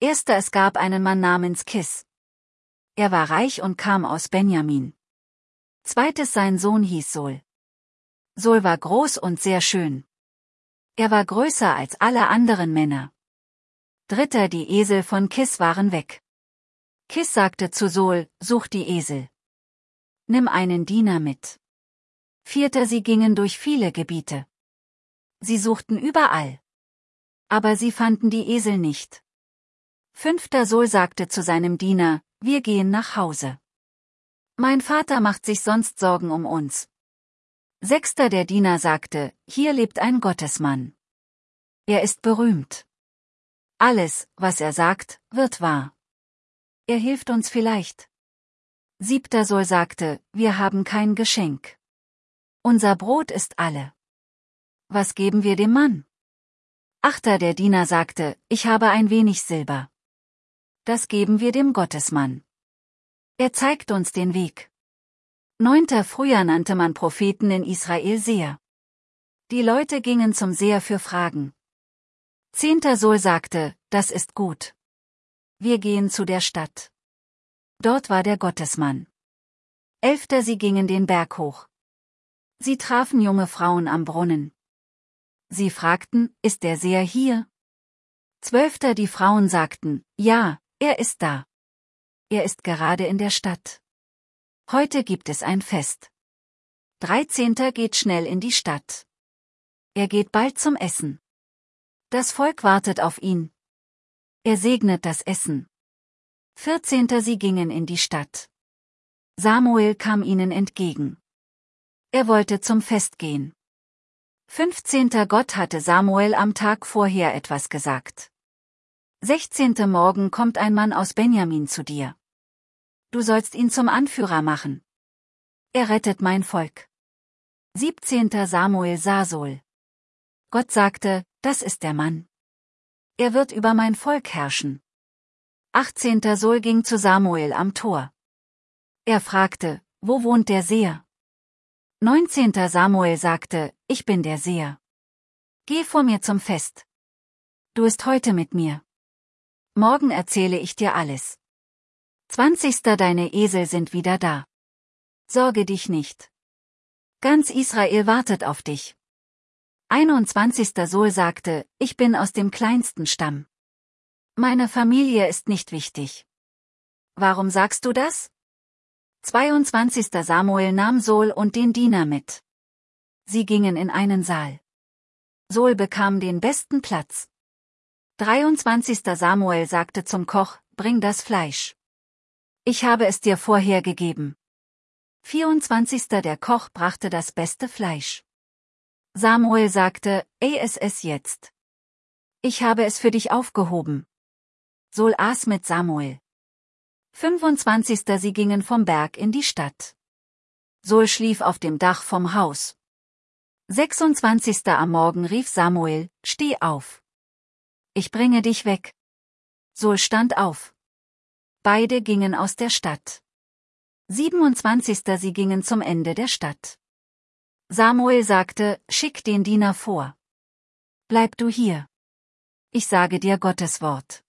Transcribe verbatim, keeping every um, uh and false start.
Erster Es gab einen Mann namens Kis. Er war reich und kam aus Benjamin. Zweites Sein Sohn hieß Sol. Sol war groß und sehr schön. Er war größer als alle anderen Männer. Dritter Die Esel von Kis waren weg. Kis sagte zu Sol, such die Esel. Nimm einen Diener mit. Vierter Sie gingen durch viele Gebiete. Sie suchten überall. Aber sie fanden die Esel nicht. Fünfter Sol sagte zu seinem Diener, wir gehen nach Hause. Mein Vater macht sich sonst Sorgen um uns. Sechster Der Diener sagte, hier lebt ein Gottesmann. Er ist berühmt. Alles, was er sagt, wird wahr. Er hilft uns vielleicht. Siebter Sol sagte, wir haben kein Geschenk. Unser Brot ist alle. Was geben wir dem Mann? Achter Der Diener sagte, ich habe ein wenig Silber. Das geben wir dem Gottesmann. Er zeigt uns den Weg. Neunter Früher nannte man Propheten in Israel Seher. Die Leute gingen zum Seher für Fragen. Zehnter Sol sagte, das ist gut. Wir gehen zu der Stadt. Dort war der Gottesmann. Elfter Sie gingen den Berg hoch. Sie trafen junge Frauen am Brunnen. Sie fragten, ist der Seher hier? Zwölfter Die Frauen sagten, ja, er ist da. Er ist gerade in der Stadt. Heute gibt es ein Fest. Dreizehnter Geht schnell in die Stadt. Er geht bald zum Essen. Das Volk wartet auf ihn. Er segnet das Essen. Vierzehnter Sie gingen in die Stadt. Samuel kam ihnen entgegen. Er wollte zum Fest gehen. Fünfzehnter Gott hatte Samuel am Tag vorher etwas gesagt. Sechzehnter Morgen kommt ein Mann aus Benjamin zu dir. Du sollst ihn zum Anführer machen. Er rettet mein Volk. Siebzehnter Samuel sah Sol. Gott sagte, das ist der Mann. Er wird über mein Volk herrschen. Achtzehnter Sol ging zu Samuel am Tor. Er fragte, wo wohnt der Seher? Neunzehnter Samuel sagte, ich bin der Seher. Geh vor mir zum Fest. Du bist heute mit mir. Morgen erzähle ich dir alles. Zwanzigster Deine Esel sind wieder da. Sorge dich nicht. Ganz Israel wartet auf dich. Einundzwanzigster Sol sagte, ich bin aus dem kleinsten Stamm. Meine Familie ist nicht wichtig. Warum sagst du das? Zweiundzwanzigster Samuel nahm Sol und den Diener mit. Sie gingen in einen Saal. Sol bekam den besten Platz. dreiundzwanzigster Samuel sagte zum Koch, bring das Fleisch. Ich habe es dir vorher gegeben. vierundzwanzigster Der Koch brachte das beste Fleisch. Samuel sagte, ey es es jetzt. Ich habe es für dich aufgehoben. Sol aß mit Samuel. fünfundzwanzigster Sie gingen vom Berg in die Stadt. Sol schlief auf dem Dach vom Haus. sechsundzwanzigster Am Morgen rief Samuel, steh auf. Ich bringe dich weg. Sol stand auf. Beide gingen aus der Stadt. siebenundzwanzigster Sie gingen zum Ende der Stadt. Samuel sagte, schick den Diener vor. Bleib du hier. Ich sage dir Gottes Wort.